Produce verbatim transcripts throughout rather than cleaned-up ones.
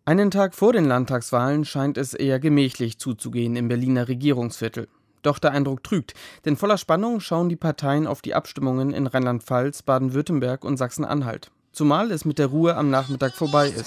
Einen Tag vor den Landtagswahlen scheint es eher gemächlich zuzugehen im Berliner Regierungsviertel. Doch der Eindruck trügt, denn voller Spannung schauen die Parteien auf die Abstimmungen in Rheinland-Pfalz, Baden-Württemberg und Sachsen-Anhalt. Zumal es mit der Ruhe am Nachmittag vorbei ist.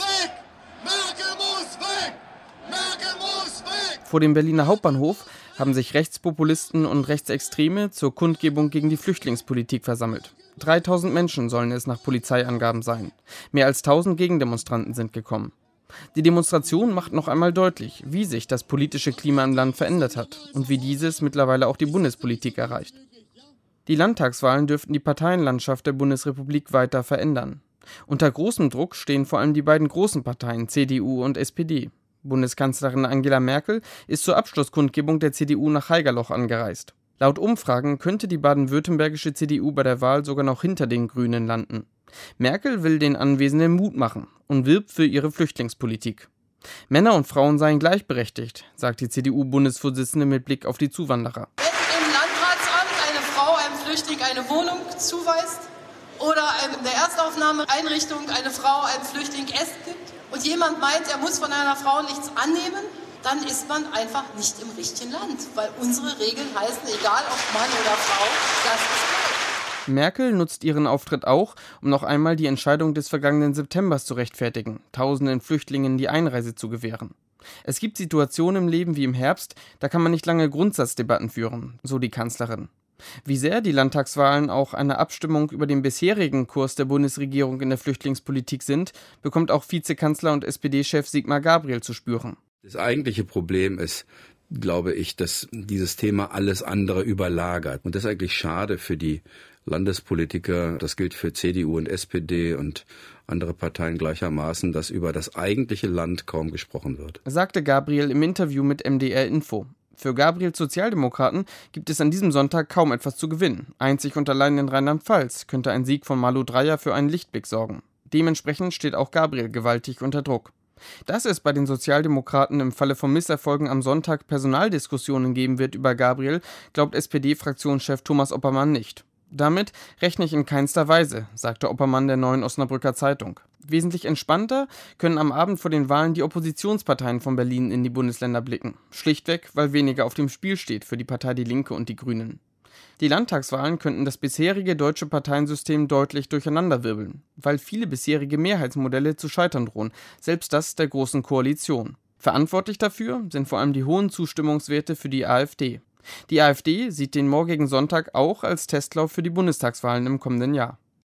Vor dem Berliner Hauptbahnhof haben sich Rechtspopulisten und Rechtsextreme zur Kundgebung gegen die Flüchtlingspolitik versammelt. dreitausend Menschen sollen es nach Polizeiangaben sein. Mehr als tausend Gegendemonstranten sind gekommen. Die Demonstration macht noch einmal deutlich, wie sich das politische Klima im Land verändert hat und wie dieses mittlerweile auch die Bundespolitik erreicht. Die Landtagswahlen dürften die Parteienlandschaft der Bundesrepublik weiter verändern. Unter großem Druck stehen vor allem die beiden großen Parteien C D U und S P D. Bundeskanzlerin Angela Merkel ist zur Abschlusskundgebung der C D U nach Haigerloch angereist. Laut Umfragen könnte die baden-württembergische C D U bei der Wahl sogar noch hinter den Grünen landen. Merkel will den Anwesenden Mut machen und wirbt für ihre Flüchtlingspolitik. Männer und Frauen seien gleichberechtigt, sagt die C D U-Bundesvorsitzende mit Blick auf die Zuwanderer. Wenn im Landratsamt eine Frau einem Flüchtling eine Wohnung zuweist oder in der Erstaufnahmeeinrichtung eine Frau einem Flüchtling Essen gibt und jemand meint, er muss von einer Frau nichts annehmen, dann ist man einfach nicht im richtigen Land, weil unsere Regeln heißen, egal ob Mann oder Frau, das ist gleich. Merkel nutzt ihren Auftritt auch, um noch einmal die Entscheidung des vergangenen Septembers zu rechtfertigen, tausenden Flüchtlingen die Einreise zu gewähren. Es gibt Situationen im Leben wie im Herbst, da kann man nicht lange Grundsatzdebatten führen, so die Kanzlerin. Wie sehr die Landtagswahlen auch eine Abstimmung über den bisherigen Kurs der Bundesregierung in der Flüchtlingspolitik sind, bekommt auch Vizekanzler und S P D-Chef Sigmar Gabriel zu spüren. Das eigentliche Problem ist, glaube ich, dass dieses Thema alles andere überlagert. Und das ist eigentlich schade für die Landespolitiker. Das gilt für C D U und S P D und andere Parteien gleichermaßen, dass über das eigentliche Land kaum gesprochen wird, sagte Gabriel im Interview mit M D R Info. Für Gabriels Sozialdemokraten gibt es an diesem Sonntag kaum etwas zu gewinnen. Einzig und allein in Rheinland-Pfalz könnte ein Sieg von Malu Dreyer für einen Lichtblick sorgen. Dementsprechend steht auch Gabriel gewaltig unter Druck. Dass es bei den Sozialdemokraten im Falle von Misserfolgen am Sonntag Personaldiskussionen geben wird über Gabriel, glaubt S P D-Fraktionschef Thomas Oppermann nicht. Damit rechne ich in keinster Weise, sagte Oppermann der Neuen Osnabrücker Zeitung. Wesentlich entspannter können am Abend vor den Wahlen die Oppositionsparteien von Berlin in die Bundesländer blicken. Schlichtweg, weil weniger auf dem Spiel steht für die Partei Die Linke und die Grünen. Die Landtagswahlen könnten das bisherige deutsche Parteiensystem deutlich durcheinanderwirbeln, weil viele bisherige Mehrheitsmodelle zu scheitern drohen, selbst das der Großen Koalition. Verantwortlich dafür sind vor allem die hohen Zustimmungswerte für die AfD. Die AfD sieht den morgigen Sonntag auch als Testlauf für die Bundestagswahlen im kommenden Jahr.